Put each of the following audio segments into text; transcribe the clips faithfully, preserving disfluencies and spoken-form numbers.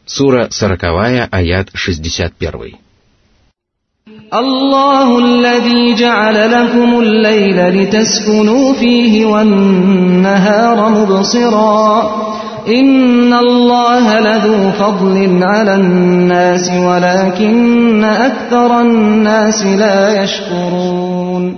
Сура сороковая, аят шестьдесят первый. Аллаху аллази джа'аля лакумул лейля литаскуну фихи ван-нахара мубсира. Инна Аллаха ладу фадлин аля-н-наси, валакинна актара-н-наси ла яшкурун.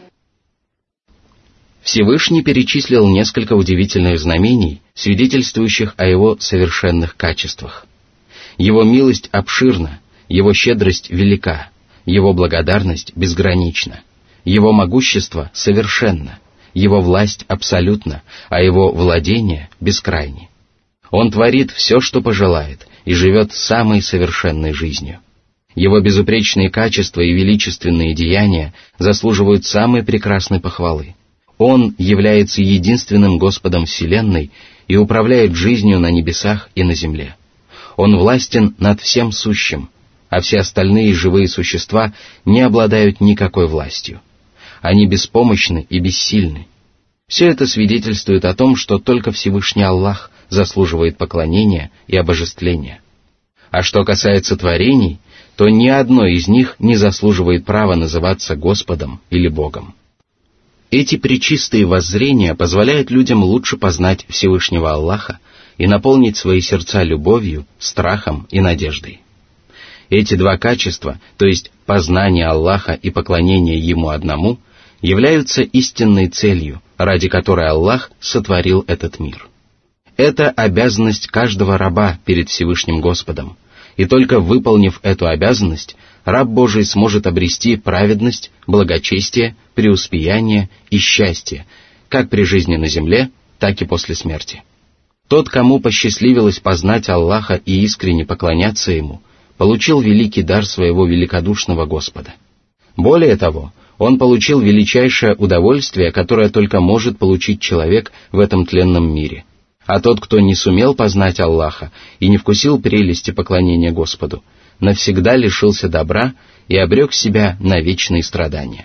Всевышний перечислил несколько удивительных знамений, свидетельствующих о его совершенных качествах. Его милость обширна, его щедрость велика, его благодарность безгранична, его могущество совершенно, его власть абсолютна, а его владение бескрайне. Он творит все, что пожелает, и живет самой совершенной жизнью. Его безупречные качества и величественные деяния заслуживают самой прекрасной похвалы. Он является единственным Господом Вселенной и управляет жизнью на небесах и на земле. Он властен над всем сущим, а все остальные живые существа не обладают никакой властью. Они беспомощны и бессильны. Все это свидетельствует о том, что только Всевышний Аллах заслуживает поклонения и обожествления. А что касается творений, то ни одно из них не заслуживает права называться Господом или Богом. Эти пречистые воззрения позволяют людям лучше познать Всевышнего Аллаха и наполнить свои сердца любовью, страхом и надеждой. Эти два качества, то есть познание Аллаха и поклонение Ему одному, являются истинной целью, ради которой Аллах сотворил этот мир. Это обязанность каждого раба перед Всевышним Господом, и только выполнив эту обязанность, раб Божий сможет обрести праведность, благочестие, преуспеяние и счастье, как при жизни на земле, так и после смерти. Тот, кому посчастливилось познать Аллаха и искренне поклоняться Ему, получил великий дар своего великодушного Господа. Более того, он получил величайшее удовольствие, которое только может получить человек в этом тленном мире. А тот, кто не сумел познать Аллаха и не вкусил прелести поклонения Господу, навсегда лишился добра и обрек себя на вечные страдания.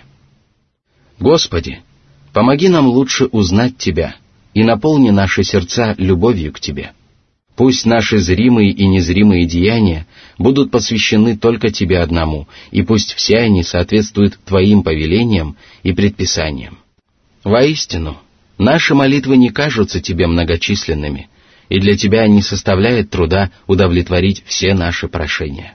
Господи, помоги нам лучше узнать Тебя и наполни наши сердца любовью к Тебе. Пусть наши зримые и незримые деяния будут посвящены только Тебе одному, и пусть все они соответствуют Твоим повелениям и предписаниям. Воистину, наши молитвы не кажутся Тебе многочисленными, и для Тебя не составляет труда удовлетворить все наши прошения.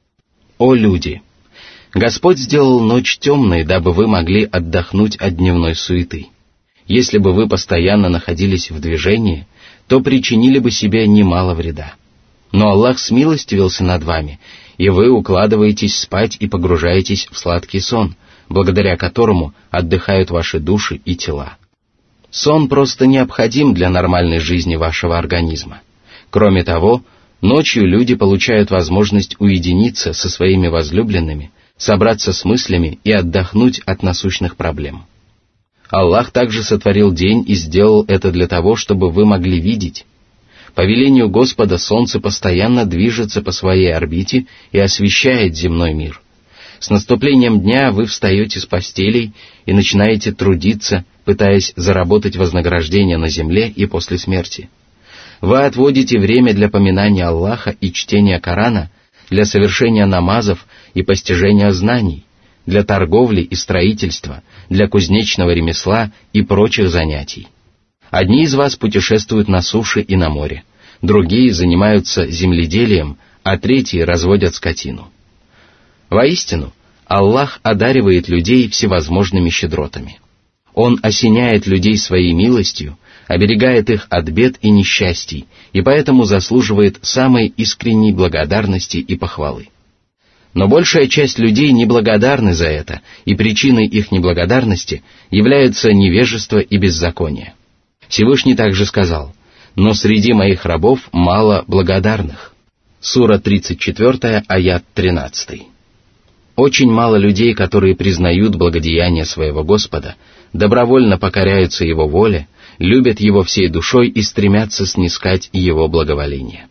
О люди! Господь сделал ночь темной, дабы вы могли отдохнуть от дневной суеты. Если бы вы постоянно находились в движении, то причинили бы себе немало вреда. Но Аллах смилостивился над вами, и вы укладываетесь спать и погружаетесь в сладкий сон, благодаря которому отдыхают ваши души и тела. Сон просто необходим для нормальной жизни вашего организма. Кроме того, ночью люди получают возможность уединиться со своими возлюбленными, собраться с мыслями и отдохнуть от насущных проблем. Аллах также сотворил день и сделал это для того, чтобы вы могли видеть. По велению Господа солнце постоянно движется по своей орбите и освещает земной мир. С наступлением дня вы встаете с постелей и начинаете трудиться, пытаясь заработать вознаграждение на земле и после смерти. Вы отводите время для поминания Аллаха и чтения Корана, для совершения намазов и постижения знаний, для торговли и строительства, для кузнечного ремесла и прочих занятий. Одни из вас путешествуют на суше и на море, другие занимаются земледелием, а третьи разводят скотину. Воистину, Аллах одаривает людей всевозможными щедротами. Он осеняет людей своей милостью, оберегает их от бед и несчастий, и поэтому заслуживает самой искренней благодарности и похвалы. Но большая часть людей неблагодарны за это, и причиной их неблагодарности является невежество и беззаконие. Всевышний также сказал: «Но среди моих рабов мало благодарных». Сура тридцать четыре, аят тринадцать. Очень мало людей, которые признают благодеяние своего Господа, добровольно покоряются Его воле, любят Его всей душой и стремятся снискать Его благоволение.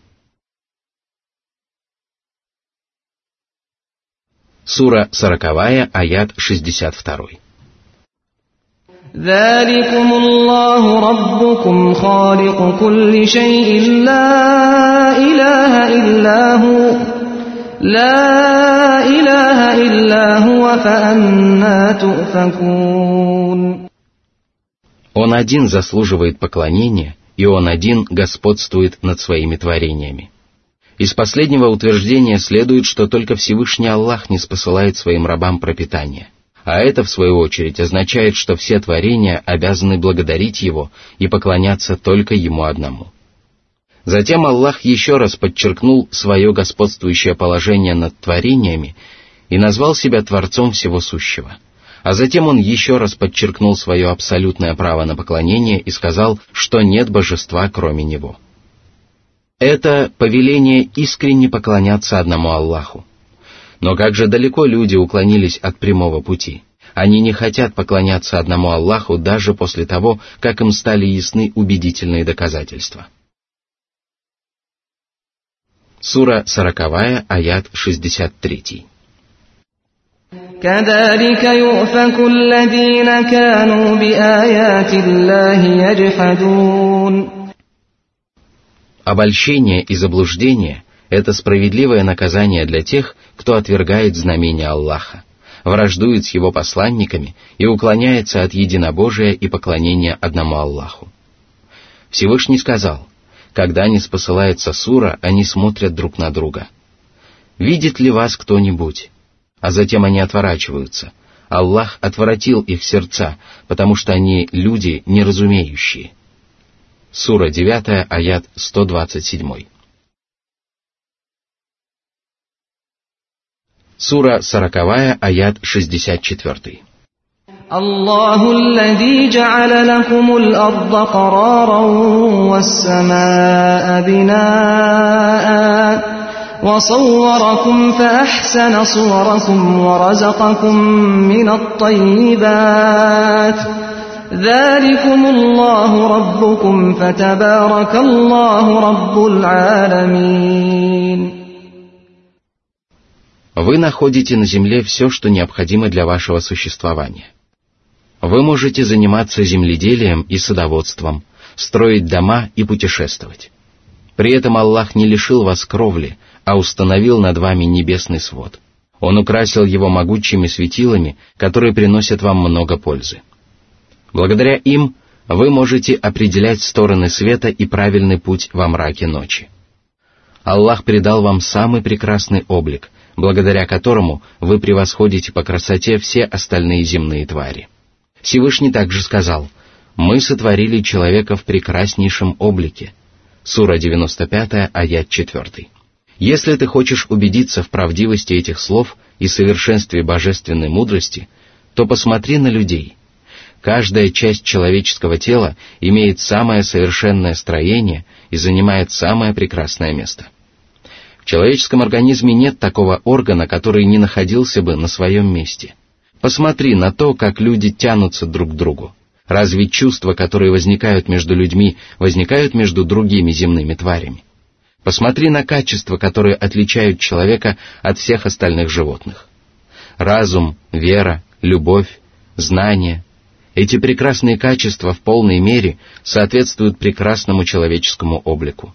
Сура сороковая, аят шестьдесят два. ذَلِكُمُ اللَّهُ رَبُّكُمْ خَالِقُ كُلِّ شَيْءٍ لَا إِلَهَ إِلَّا لا إله إلا هو فأنا تؤفكون. Он один заслуживает поклонения, и Он один господствует над своими творениями. Из последнего утверждения следует, что только Всевышний Аллах не спосылает своим рабам пропитание. А это, в свою очередь, означает, что все творения обязаны благодарить Его и поклоняться только Ему одному. Затем Аллах еще раз подчеркнул свое господствующее положение над творениями и назвал себя Творцом всего сущего. А затем Он еще раз подчеркнул свое абсолютное право на поклонение и сказал, что нет божества, кроме Него. Это повеление искренне поклоняться одному Аллаху. Но как же далеко люди уклонились от прямого пути. Они не хотят поклоняться одному Аллаху даже после того, как им стали ясны убедительные доказательства. Сура сороковая, аят шестьдесят три. كذلك يؤفك الذين كانوا بآيات الله يجحدون. Обольщение и заблуждение – это справедливое наказание для тех, кто отвергает знамения Аллаха, враждует с Его посланниками и уклоняется от единобожия и поклонения одному Аллаху. Всевышний сказал: когда не спосылается сура, они смотрят друг на друга. Видит ли вас кто-нибудь? А затем они отворачиваются. Аллах отворотил их сердца, потому что они люди неразумеющие. Сура девятая, аят сто двадцать семь. Сура сороковая, аят шестьдесят четыре. الله الذي جعل لكم الأرض قرارا والسماء بناء وصوركم فأحسن صوركم ورزقكم من الطيبات ذلكم الله ربكم فتبارك الله رب العالمين. Вы находите на земле все, что необходимо для вашего существования. Вы можете заниматься земледелием и садоводством, строить дома и путешествовать. При этом Аллах не лишил вас кровли, а установил над вами небесный свод. Он украсил его могучими светилами, которые приносят вам много пользы. Благодаря им вы можете определять стороны света и правильный путь во мраке ночи. Аллах придал вам самый прекрасный облик, благодаря которому вы превосходите по красоте все остальные земные твари. Всевышний также сказал: «Мы сотворили человека в прекраснейшем облике». Сура девяносто пятая, аят четыре. Если ты хочешь убедиться в правдивости этих слов и совершенстве божественной мудрости, то посмотри на людей. Каждая часть человеческого тела имеет самое совершенное строение и занимает самое прекрасное место. В человеческом организме нет такого органа, который не находился бы на своем месте. Посмотри на то, как люди тянутся друг к другу. Разве чувства, которые возникают между людьми, возникают между другими земными тварями? Посмотри на качества, которые отличают человека от всех остальных животных. Разум, вера, любовь, знание – эти прекрасные качества в полной мере соответствуют прекрасному человеческому облику.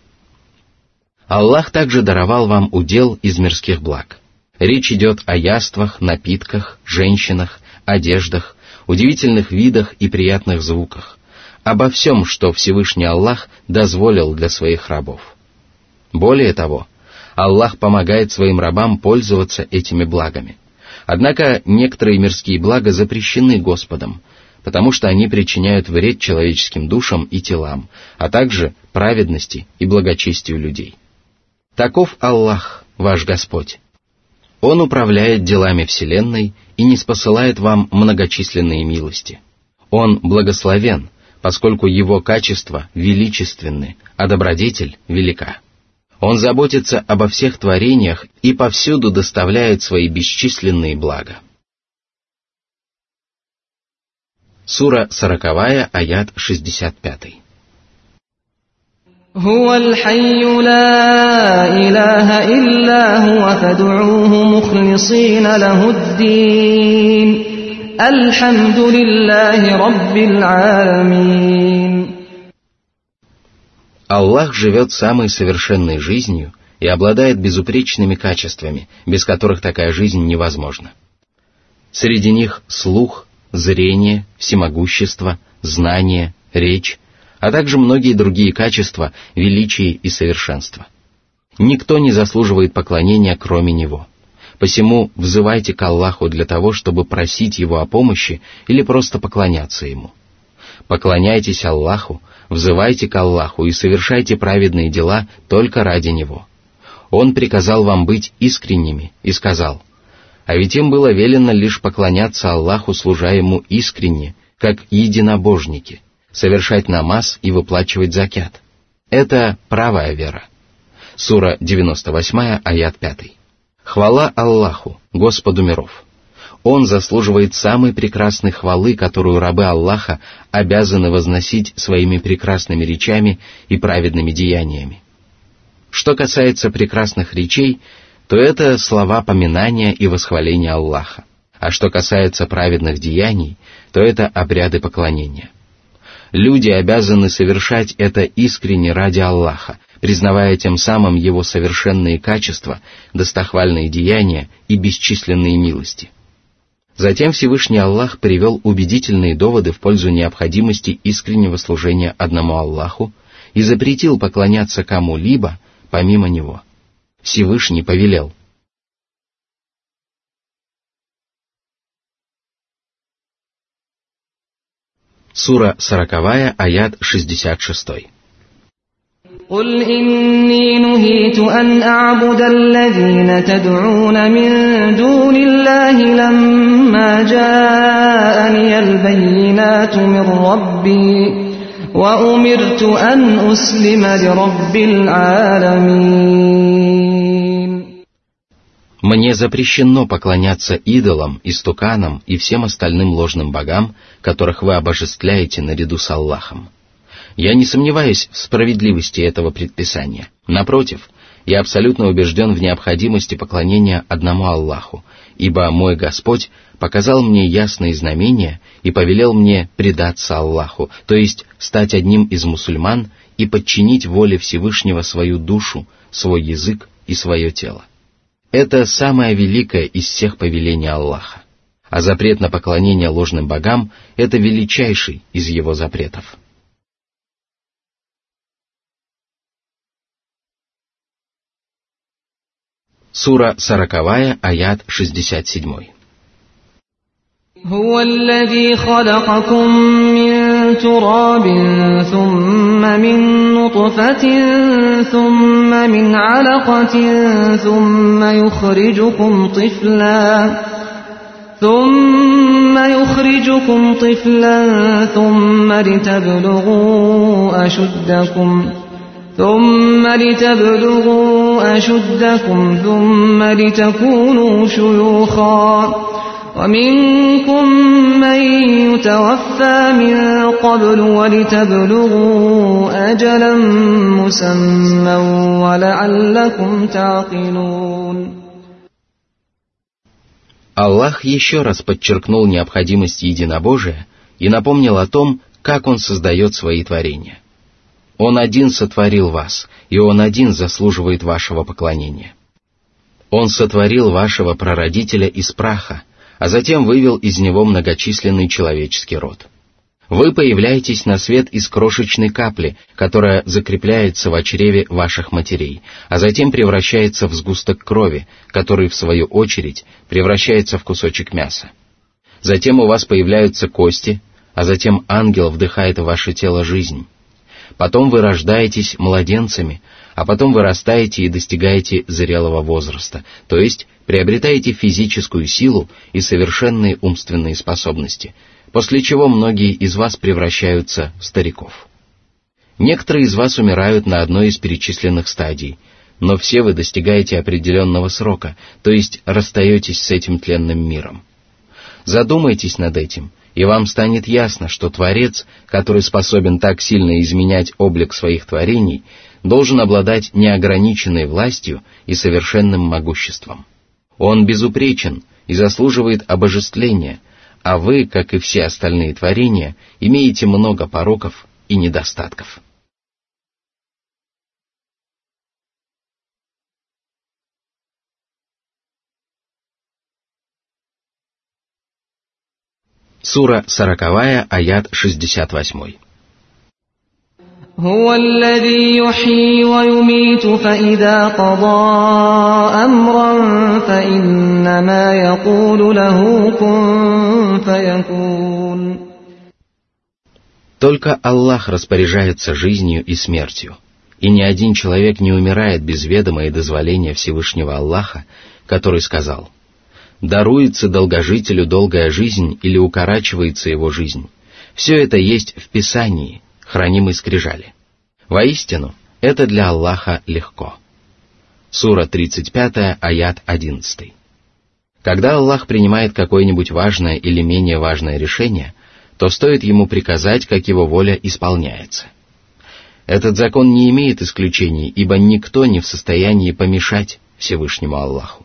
Аллах также даровал вам удел из мирских благ. Речь идет о яствах, напитках, женщинах, одеждах, удивительных видах и приятных звуках, обо всем, что Всевышний Аллах дозволил для своих рабов. Более того, Аллах помогает своим рабам пользоваться этими благами. Однако некоторые мирские блага запрещены Господом, потому что они причиняют вред человеческим душам и телам, а также праведности и благочестию людей. Таков Аллах, ваш Господь. Он управляет делами вселенной и ниспосылает вам многочисленные милости. Он благословен, поскольку его качества величественны, а добродетель велика. Он заботится обо всех творениях и повсюду доставляет свои бесчисленные блага. Сура сороковая, аят шестьдесят пятый. هو الحي لا إله إلا هو فادعوه مخلصين له الدين الحمد لله رب العالمين. Аллах живет самой совершенной жизнью и обладает безупречными качествами, без которых такая жизнь невозможна. Среди них слух, зрение, всемогущество, знание, речь, а также многие другие качества, величие и совершенство. Никто не заслуживает поклонения, кроме Него. Посему взывайте к Аллаху для того, чтобы просить Его о помощи или просто поклоняться Ему. Поклоняйтесь Аллаху, взывайте к Аллаху и совершайте праведные дела только ради Него. Он приказал вам быть искренними и сказал: «А ведь им было велено лишь поклоняться Аллаху, служа Ему искренне, как единобожники, совершать намаз и выплачивать закят. Это правая вера». Сура девяносто восемь, аят пять. Хвала Аллаху, Господу миров! Он заслуживает самой прекрасной хвалы, которую рабы Аллаха обязаны возносить своими прекрасными речами и праведными деяниями. Что касается прекрасных речей, то это слова поминания и восхваления Аллаха, а что касается праведных деяний, то это обряды поклонения. Люди обязаны совершать это искренне ради Аллаха, признавая тем самым Его совершенные качества, достохвальные деяния и бесчисленные милости. Затем Всевышний Аллах привел убедительные доводы в пользу необходимости искреннего служения одному Аллаху и запретил поклоняться кому-либо помимо Него. Всевышний повелел: Сура сороковая, аят шестьдесят шесть. قل إني نهيت أن أعبد الذين تدعون من دون الله لما جاءني البينات من ربي وأمرت أن أسلم لرب العالمين. Мне запрещено поклоняться идолам, истуканам и всем остальным ложным богам, которых вы обожествляете наряду с Аллахом. Я не сомневаюсь в справедливости этого предписания. Напротив, я абсолютно убежден в необходимости поклонения одному Аллаху, ибо мой Господь показал мне ясные знамения и повелел мне предаться Аллаху, то есть стать одним из мусульман и подчинить воле Всевышнего свою душу, свой язык и свое тело. Это самое великое из всех повелений Аллаха, а запрет на поклонение ложным богам – это величайший из его запретов. Сура сороковая, аят шестьдесят семь. هو الذي خلقكم من تراب ثم من نطفة ثم من علقة ثم يخرجكم طفلا ثم يخرجكم طفلا ثم لتبلغوا أشدكم ثم لتبلغوا أشدكم ثم لتكونوا شيوخا ومنكم من يتوفى من قبل ولتبلغوا أجلا مسمى ولعلكم تعقلون. Аллах еще раз подчеркнул необходимость единобожия и напомнил о том, как Он создает свои творения. Он один сотворил вас, и Он один заслуживает вашего поклонения. Он сотворил вашего прародителя из праха, а затем вывел из него многочисленный человеческий род. Вы появляетесь на свет из крошечной капли, которая закрепляется в чреве ваших матерей, а затем превращается в сгусток крови, который, в свою очередь, превращается в кусочек мяса. Затем у вас появляются кости, а затем ангел вдыхает в ваше тело жизнь. Потом вы рождаетесь младенцами, а потом вырастаете и достигаете зрелого возраста, то есть приобретаете физическую силу и совершенные умственные способности, после чего многие из вас превращаются в стариков. Некоторые из вас умирают на одной из перечисленных стадий, но все вы достигаете определенного срока, то есть расстаетесь с этим тленным миром. Задумайтесь над этим, и вам станет ясно, что Творец, который способен так сильно изменять облик своих творений, должен обладать неограниченной властью и совершенным могуществом. Он безупречен и заслуживает обожествления, а вы, как и все остальные творения, имеете много пороков и недостатков. Сура сороковая, аят шестьдесят восемь. هو الذي يحيي ويميت فإذا قضى أمرا فإنما يقول له كن فيكون. Только Аллах распоряжается жизнью и смертью, и ни один человек не умирает без ведома и дозволения Всевышнего Аллаха, который сказал: «Даруется долгожителю долгая жизнь или укорачивается его жизнь». Все это есть в Писании, хранимой скрижали. Воистину, это для Аллаха легко. Сура тридцать пятая, аят одиннадцатый. Когда Аллах принимает какое-нибудь важное или менее важное решение, то стоит ему приказать, как его воля исполняется. Этот закон не имеет исключений, ибо никто не в состоянии помешать Всевышнему Аллаху.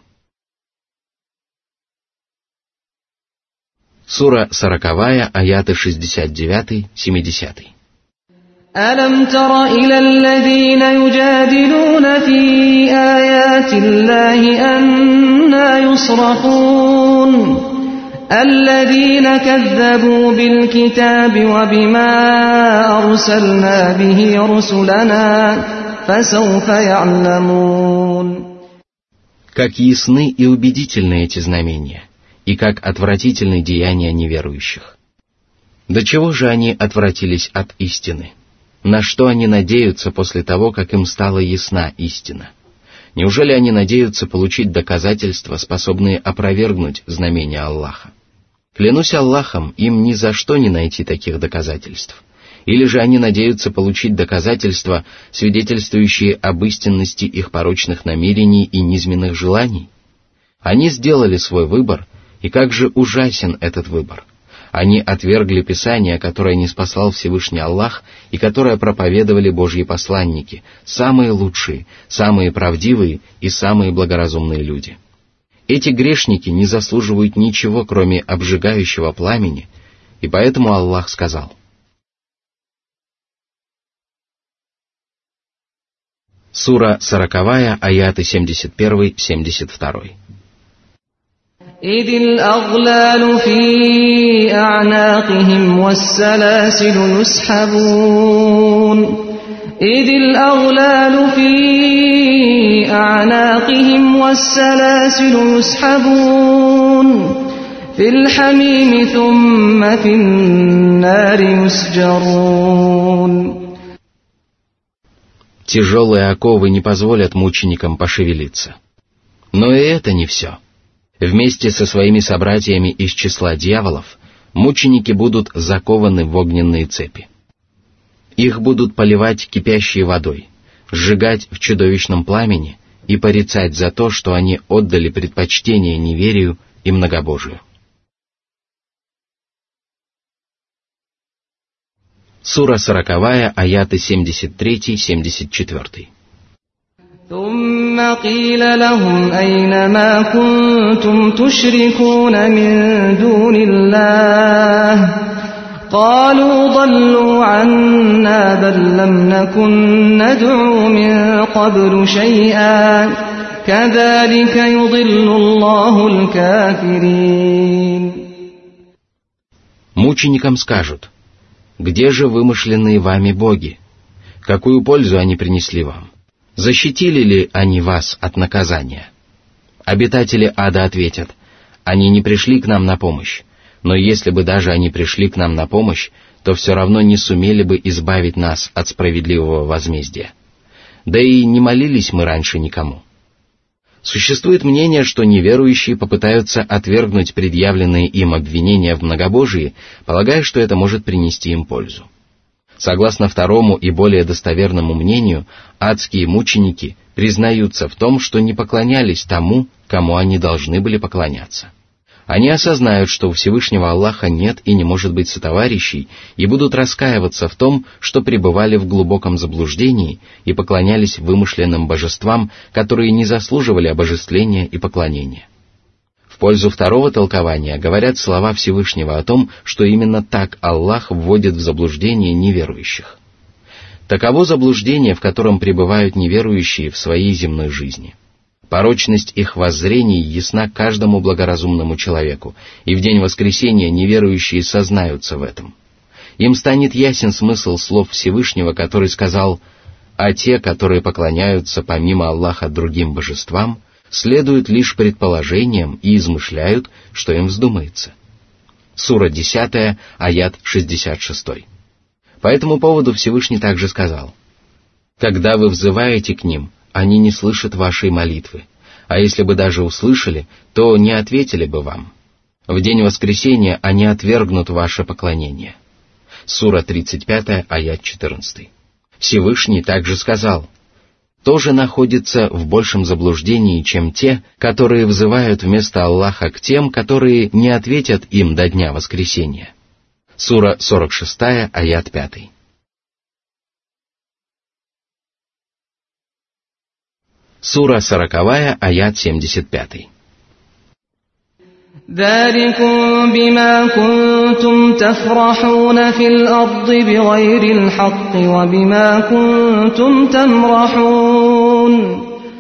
Сура сороковая, аяты шестьдесят девятый, семидесятый. ألم تر إلى الذين يجادلون في آيات الله أنى يصرفون الذين كذبوا بالكتاب وبما أرسلنا به رسلنا فسوف يعلمون. Как ясны и убедительны эти знамения, и как отвратительны деяния неверующих. До чего же они отвратились от истины? На что они надеются после того, как им стала ясна истина? Неужели они надеются получить доказательства, способные опровергнуть знамения Аллаха? Клянусь Аллахом, им ни за что не найти таких доказательств. Или же они надеются получить доказательства, свидетельствующие об истинности их порочных намерений и низменных желаний? Они сделали свой выбор, и как же ужасен этот выбор! Они отвергли Писание, которое ниспослал Всевышний Аллах и которое проповедовали Божьи посланники, самые лучшие, самые правдивые и самые благоразумные люди. Эти грешники не заслуживают ничего, кроме обжигающего пламени, и поэтому Аллах сказал: Сура сороковая, аяты семьдесят первый, семьдесят второй. إذ الأغلال في أعناقهم والسلاسل يسحبون إذ الأغلال في أعناقهم والسلاسل يسحبون في الحميم ثم في النار يسجرون. Тяжелые оковы не позволят мученикам пошевелиться. Но и это не все. Вместе со своими собратьями из числа дьяволов мученики будут закованы в огненные цепи. Их будут поливать кипящей водой, сжигать в чудовищном пламени и порицать за то, что они отдали предпочтение неверию и многобожию. Сура сороковая, аяты семьдесят три, семьдесят четыре. ثم قيل لهم أين ما كنتم تشركون من دون الله قالوا ضلوا عنا بل لم نكن ندعو من قبل شيئا كذلك يضل الله الكافرين. Мученикам скажут: где же вымышленные вами боги? Какую пользу они принесли вам? Защитили ли они вас от наказания? Обитатели ада ответят: они не пришли к нам на помощь, но если бы даже они пришли к нам на помощь, то все равно не сумели бы избавить нас от справедливого возмездия. Да и не молились мы раньше никому. Существует мнение, что неверующие попытаются отвергнуть предъявленные им обвинения в многобожии, полагая, что это может принести им пользу. Согласно второму и более достоверному мнению, адские мученики признаются в том, что не поклонялись тому, кому они должны были поклоняться. Они осознают, что у Всевышнего Аллаха нет и не может быть сотоварищей, и будут раскаиваться в том, что пребывали в глубоком заблуждении и поклонялись вымышленным божествам, которые не заслуживали обожествления и поклонения. В пользу второго толкования говорят слова Всевышнего о том, что именно так Аллах вводит в заблуждение неверующих. Таково заблуждение, в котором пребывают неверующие в своей земной жизни. Порочность их воззрений ясна каждому благоразумному человеку, и в день воскресения неверующие сознаются в этом. Им станет ясен смысл слов Всевышнего, который сказал: «А те, которые поклоняются помимо Аллаха другим божествам, следуют лишь предположениям и измышляют, что им вздумается». Сура десятая, аят шестьдесят шесть. По этому поводу Всевышний также сказал: «Когда вы взываете к ним, они не слышат вашей молитвы, а если бы даже услышали, то не ответили бы вам. В день воскресения они отвергнут ваше поклонение». Сура тридцать пятая, аят четырнадцатый. Всевышний также сказал: «Тоже находятся в большем заблуждении, чем те, которые взывают вместо Аллаха к тем, которые не ответят им до дня воскресения». Сура сорок шестая, аят пятый. Сура сороковая, аят семьдесят пятый. ذلكم بما كنتم تفرحون في الأرض بغير الحق وبما كنتم تمرحون.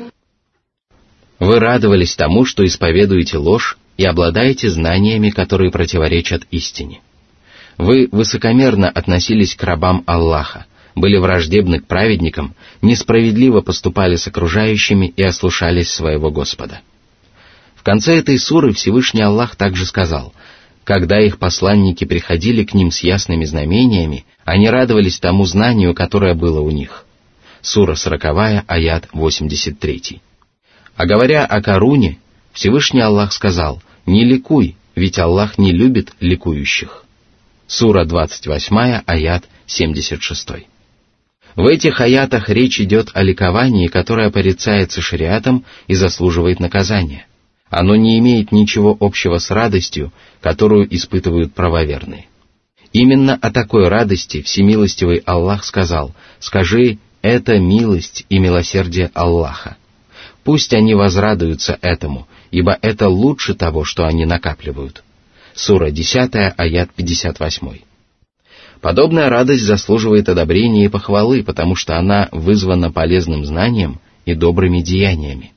Вы радовались тому, что исповедуете ложь и обладаете знаниями, которые противоречат истине. Вы высокомерно относились к рабам Аллаха, были враждебны к праведникам, несправедливо поступали с окружающими и ослушались своего Господа. В конце этой суры Всевышний Аллах также сказал: когда их посланники приходили к ним с ясными знамениями, они радовались тому знанию, которое было у них. Сура сороковая, аят восемьдесят три. А говоря о Каруне, Всевышний Аллах сказал: не ликуй, ведь Аллах не любит ликующих. Сура двадцать восьмая, аят семьдесят шесть. В этих аятах речь идет о ликовании, которое порицается шариатом и заслуживает наказания. Оно не имеет ничего общего с радостью, которую испытывают правоверные. Именно о такой радости всемилостивый Аллах сказал: «Скажи, это милость и милосердие Аллаха. Пусть они возрадуются этому, ибо это лучше того, что они накапливают». Сура десятая, аят пятьдесят восемь. Подобная радость заслуживает одобрения и похвалы, потому что она вызвана полезным знанием и добрыми деяниями.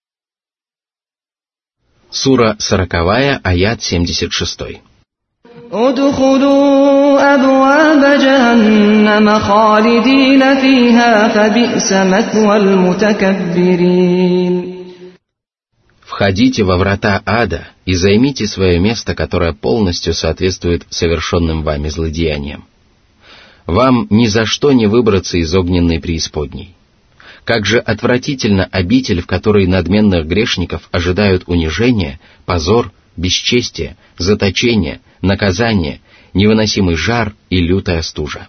Сура сороковая, аят семьдесят шесть. «Удхулу абваба джаханнама халидина фиха фаби'са матвал мутакаббирин». Входите во врата ада и займите свое место, которое полностью соответствует совершенным вами злодеяниям. Вам ни за что не выбраться из огненной преисподней. Как же отвратительно обитель, в которой надменных грешников ожидают унижение, позор, бесчестие, заточение, наказание, невыносимый жар и лютая стужа.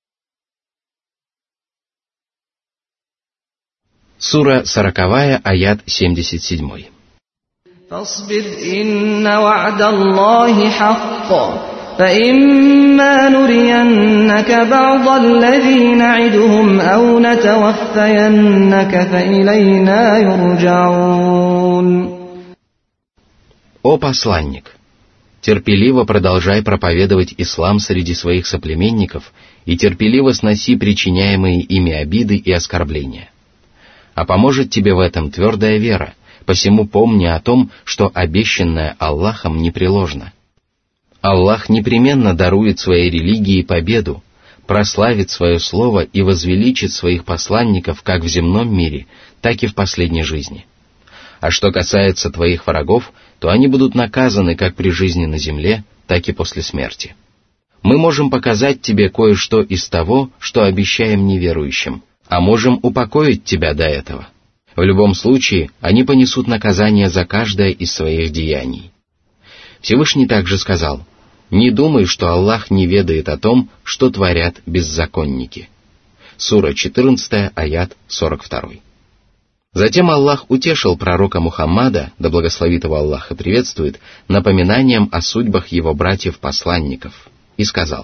Сура сороковая, аят семьдесят семь. «Фасбир инна ва'да Аллахи хакка, فإما نرينك بعض الذي نعدهم أو نتوفينك فإلينا يرجعون». О посланник! Терпеливо продолжай проповедовать ислам среди своих соплеменников и терпеливо сноси причиняемые ими обиды и оскорбления. А поможет тебе в этом твердая вера, посему помни о том, что обещанное Аллахом непреложно. Аллах непременно дарует своей религии победу, прославит свое слово и возвеличит своих посланников как в земном мире, так и в последней жизни. А что касается твоих врагов, то они будут наказаны как при жизни на земле, так и после смерти. Мы можем показать тебе кое-что из того, что обещаем неверующим, а можем упокоить тебя до этого. В любом случае, они понесут наказание за каждое из своих деяний. Всевышний также сказал: «Не думай, что Аллах не ведает о том, что творят беззаконники». Сура четырнадцатая, аят сорок два. Затем Аллах утешил пророка Мухаммада, да благословит его Аллах и приветствует, напоминанием о судьбах его братьев-посланников, и сказал.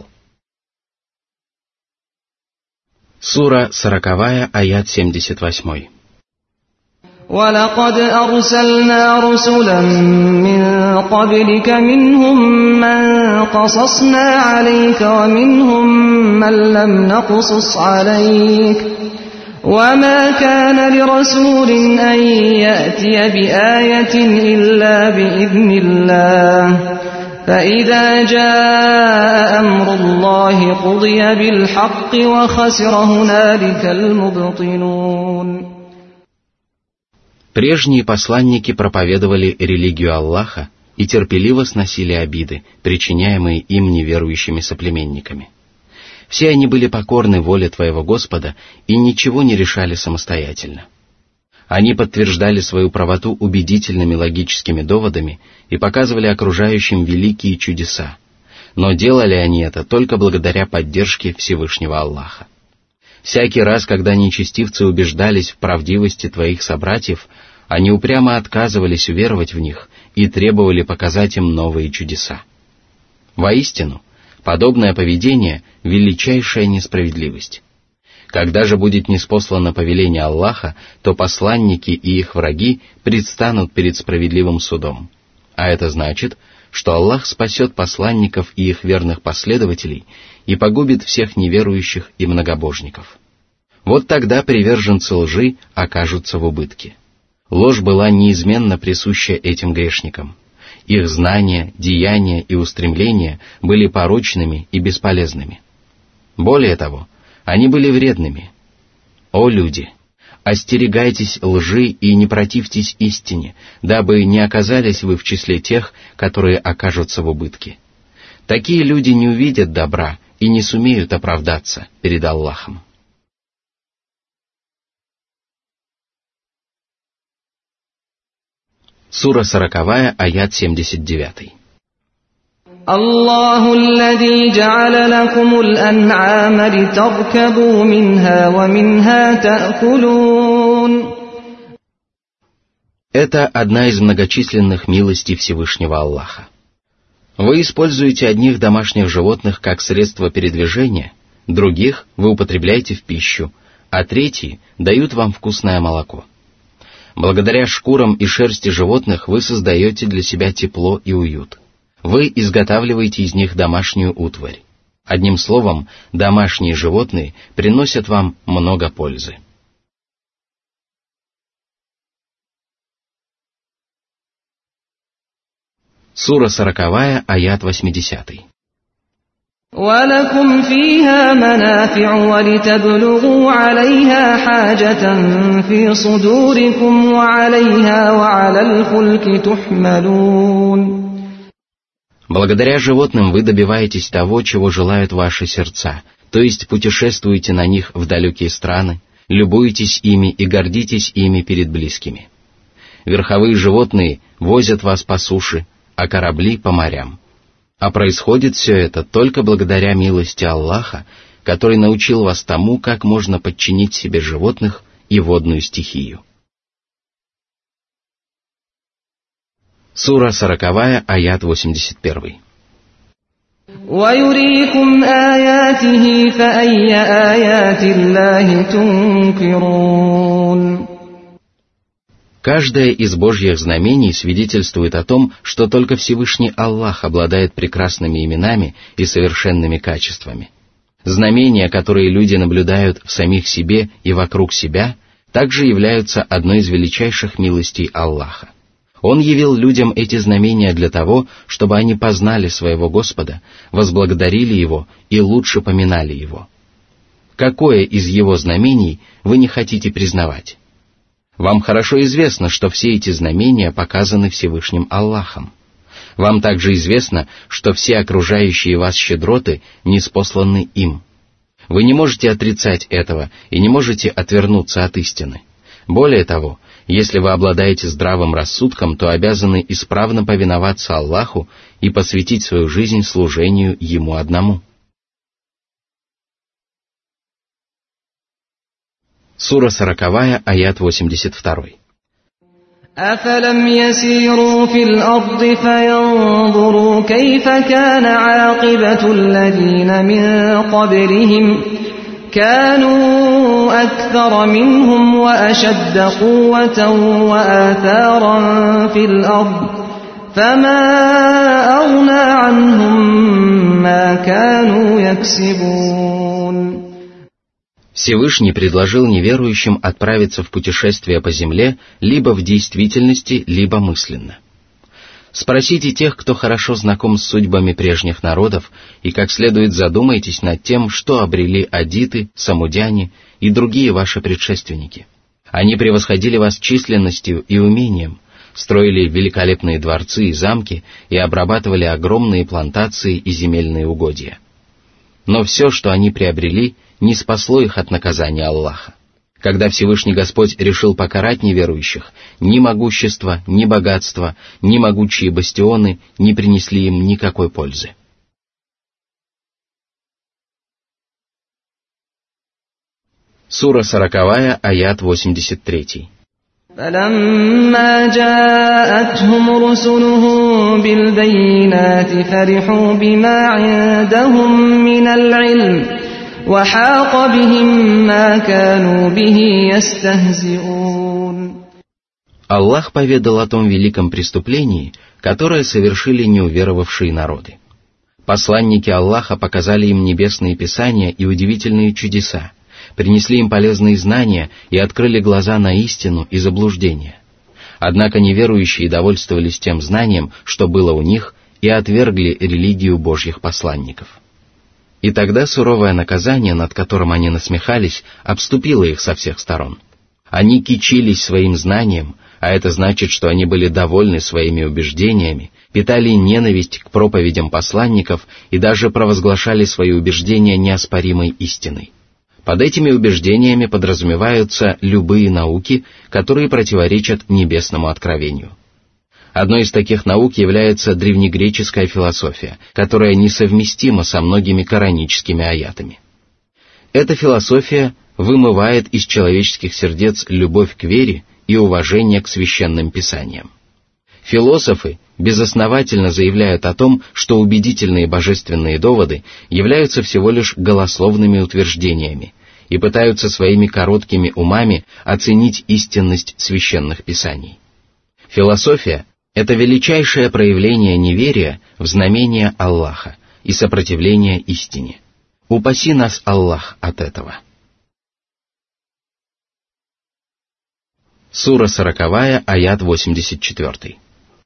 Сура сороковая, аят семьдесят восемь. وَلَقَدْ أَرْسَلْنَا رُسُلًا مِّن قَبْلِكَ مِنْهُم مَّن قَصَصْنَا عَلَيْكَ وَمِنْهُم مَّن لَّمْ نَقْصُصْ عَلَيْكَ وما كان لرسول أن يأتي بآية إلا بإذن الله فإذا جاء أمر الله قضي بالحق وخسر هنالك المبطلون. Прежние посланники проповедовали религию Аллаха и терпеливо сносили обиды, причиняемые им неверующими соплеменниками. Все они были покорны воле твоего Господа и ничего не решали самостоятельно. Они подтверждали свою правоту убедительными логическими доводами и показывали окружающим великие чудеса, но делали они это только благодаря поддержке Всевышнего Аллаха. Всякий раз, когда нечестивцы убеждались в правдивости твоих собратьев, они упрямо отказывались уверовать в них и требовали показать им новые чудеса. Воистину, подобное поведение — величайшая несправедливость. Когда же будет ниспослано повеление Аллаха, то посланники и их враги предстанут перед справедливым судом. А это значит, что Аллах спасет посланников и их верных последователей и погубит всех неверующих и многобожников. Вот тогда приверженцы лжи окажутся в убытке. Ложь была неизменно присуща этим грешникам. Их знания, деяния и устремления были порочными и бесполезными. Более того, они были вредными. О люди! Остерегайтесь лжи и не противьтесь истине, дабы не оказались вы в числе тех, которые окажутся в убытке. Такие люди не увидят добра и не сумеют оправдаться перед Аллахом. Сура сороковая, аят семьдесят девятый. الله الذي جعل لكم الأنعام لتركبوا منها ومنها تأكلون. Это одна из многочисленных милостей Всевышнего Аллаха. Вы используете одних домашних животных как средство передвижения, других вы употребляете в пищу, а третьи дают вам вкусное молоко. Благодаря шкурам и шерсти животных вы создаете для себя тепло и уют. Вы изготавливаете из них домашнюю утварь. Одним словом, домашние животные приносят вам много пользы. Сура сороковая, аят восьмидесятый. وَلَكُمْ فِيهَا مَنَافِعُ وَلِتَبْلُغُوا عَلَيْهَا حَاجَةً فِي صُدُورِكُمْ وَعَلَيْهَا وَعَلَى الْفُلْكِ تُحْمَلُونَ. Благодаря животным вы добиваетесь того, чего желают ваши сердца, то есть путешествуете на них в далекие страны, любуетесь ими и гордитесь ими перед близкими. Верховые животные возят вас по суше, а корабли по морям. А происходит все это только благодаря милости Аллаха, который научил вас тому, как можно подчинить себе животных и водную стихию. Сура сороковая, аят восемьдесят первый. وَيُرِيكُمْ آيَاتِهِ فَأَيَّ آيَاتِ اللَّهِ تُنْكِرُونَ. Каждое из Божьих знамений свидетельствует о том, что только Всевышний Аллах обладает прекрасными именами и совершенными качествами. Знамения, которые люди наблюдают в самих себе и вокруг себя, также являются одной из величайших милостей Аллаха. Он явил людям эти знамения для того, чтобы они познали своего Господа, возблагодарили Его и лучше поминали Его. Какое из Его знамений вы не хотите признавать? Вам хорошо известно, что все эти знамения показаны Всевышним Аллахом. Вам также известно, что все окружающие вас щедроты ниспосланы им. Вы не можете отрицать этого и не можете отвернуться от истины. Более того, если вы обладаете здравым рассудком, то обязаны исправно повиноваться Аллаху и посвятить свою жизнь служению Ему одному. Сура сороковая, аят восемьдесят второй. أَفَلَمْ يَسِيرُوا فِي الْأَرْضِ فَيَنْظُرُوا كَيْفَ كَانَ عَاقِبَةُ الَّذِينَ مِنْ قَبْلِهِمْ كَانُوا أَكْثَرَ مِنْهُمْ وَأَشَدَّ قُوَّةً وَآثَارًا فِي الْأَرْضِ فَمَا أَغْنَى عَنْهُمْ مَا كَانُوا يَكْسِبُونَ. Всевышний предложил неверующим отправиться в путешествие по земле либо в действительности, либо мысленно. Спросите тех, кто хорошо знаком с судьбами прежних народов, и как следует задумайтесь над тем, что обрели адиты, самудяне и другие ваши предшественники. Они превосходили вас численностью и умением, строили великолепные дворцы и замки и обрабатывали огромные плантации и земельные угодья. Но все, что они приобрели, не спасло их от наказания Аллаха. Когда Всевышний Господь решил покарать неверующих, ни могущество, ни богатство, ни могучие бастионы не принесли им никакой пользы. Сура сороковая, аят восемьдесят три. فَلَمَّا جَاءَتْهُمْ رُسُلُهُم بِالْبَيِّنَاتِ فَرِحُوا بِمَا عِندَهُم مِّنَ الْعِلْمِ وَحَاقَ بِهِم مَّا كَانُوا بِهِ يَسْتَهْزِئُونَ. Аллах поведал о том великом преступлении, которое совершили неуверовавшие народы. Посланники Аллаха показали им небесные писания и удивительные чудеса, принесли им полезные знания и открыли глаза на истину и заблуждение. Однако неверующие довольствовались тем знанием, что было у них, и отвергли религию Божьих посланников. И тогда суровое наказание, над которым они насмехались, обступило их со всех сторон. Они кичились своим знанием, а это значит, что они были довольны своими убеждениями, питали ненависть к проповедям посланников и даже провозглашали свои убеждения неоспоримой истиной. Под этими убеждениями подразумеваются любые науки, которые противоречат небесному откровению. Одной из таких наук является древнегреческая философия, которая несовместима со многими кораническими аятами. Эта философия вымывает из человеческих сердец любовь к вере и уважение к священным писаниям. Философы безосновательно заявляют о том, что убедительные божественные доводы являются всего лишь голословными утверждениями и пытаются своими короткими умами оценить истинность священных писаний. Философия — это величайшее проявление неверия в знамение Аллаха и сопротивление истине. Упаси нас, Аллах, от этого. Сура сороковая, аят восемьдесят четыре.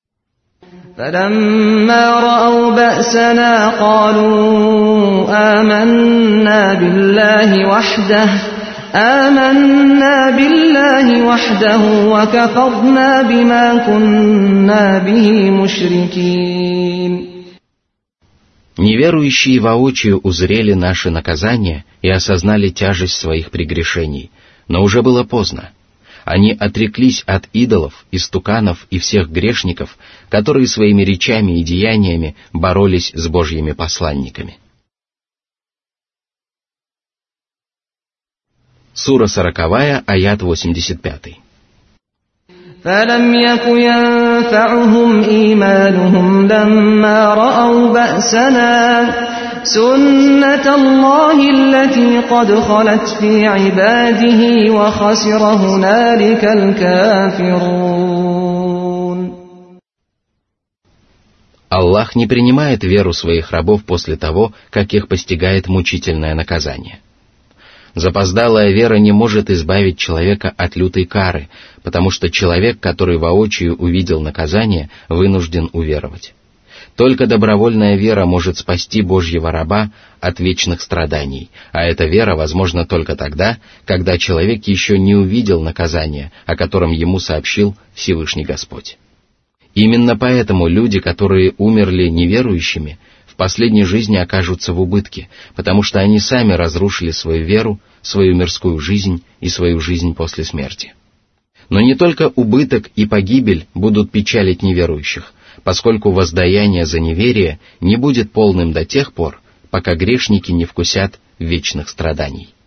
فَلَمَّا رَأَوْا بَأْسَنَا قَالُوا آمَنَّا بِاللَّهِ وَحْدَهُ آمَنَّا بِاللَّهِ وَحْدَهُ وَكَفَرْنَا بِمَا كُنَّا بِهِ مُشْرِكِينَ. Неверующие воочию узрели наши наказания и осознали тяжесть своих прегрешений, но уже было поздно. Они отреклись от идолов, истуканов и всех грешников, которые своими речами и деяниями боролись с Божьими посланниками. Сура сороковая, аят восемьдесят пять. فَلَمْ يَكُ يَنفَعُهُمْ إِيمَانُهُمْ لَمَّا رَأَوْا بَأْسَنَا سُنَّةَ اللَّهِ الَّتِي قَدْ خَلَتْ فِي عِبَادِهِ وَخَسِرَ هُنَالِكَ الْكَافِرُونَ. Аллах не принимает веру своих рабов после того, как их постигает мучительное наказание. Запоздалая вера не может избавить человека от лютой кары, потому что человек, который воочию увидел наказание, вынужден уверовать. Только добровольная вера может спасти Божьего раба от вечных страданий, а эта вера возможна только тогда, когда человек еще не увидел наказания, о котором ему сообщил Всевышний Господь. Именно поэтому люди, которые умерли неверующими, в последней жизни окажутся в убытке, потому что они сами разрушили свою веру, свою мирскую жизнь и свою жизнь после смерти. Но не только убыток и погибель будут печалить неверующих, поскольку воздаяние за неверие не будет полным до тех пор, пока грешники не вкусят вечных страданий.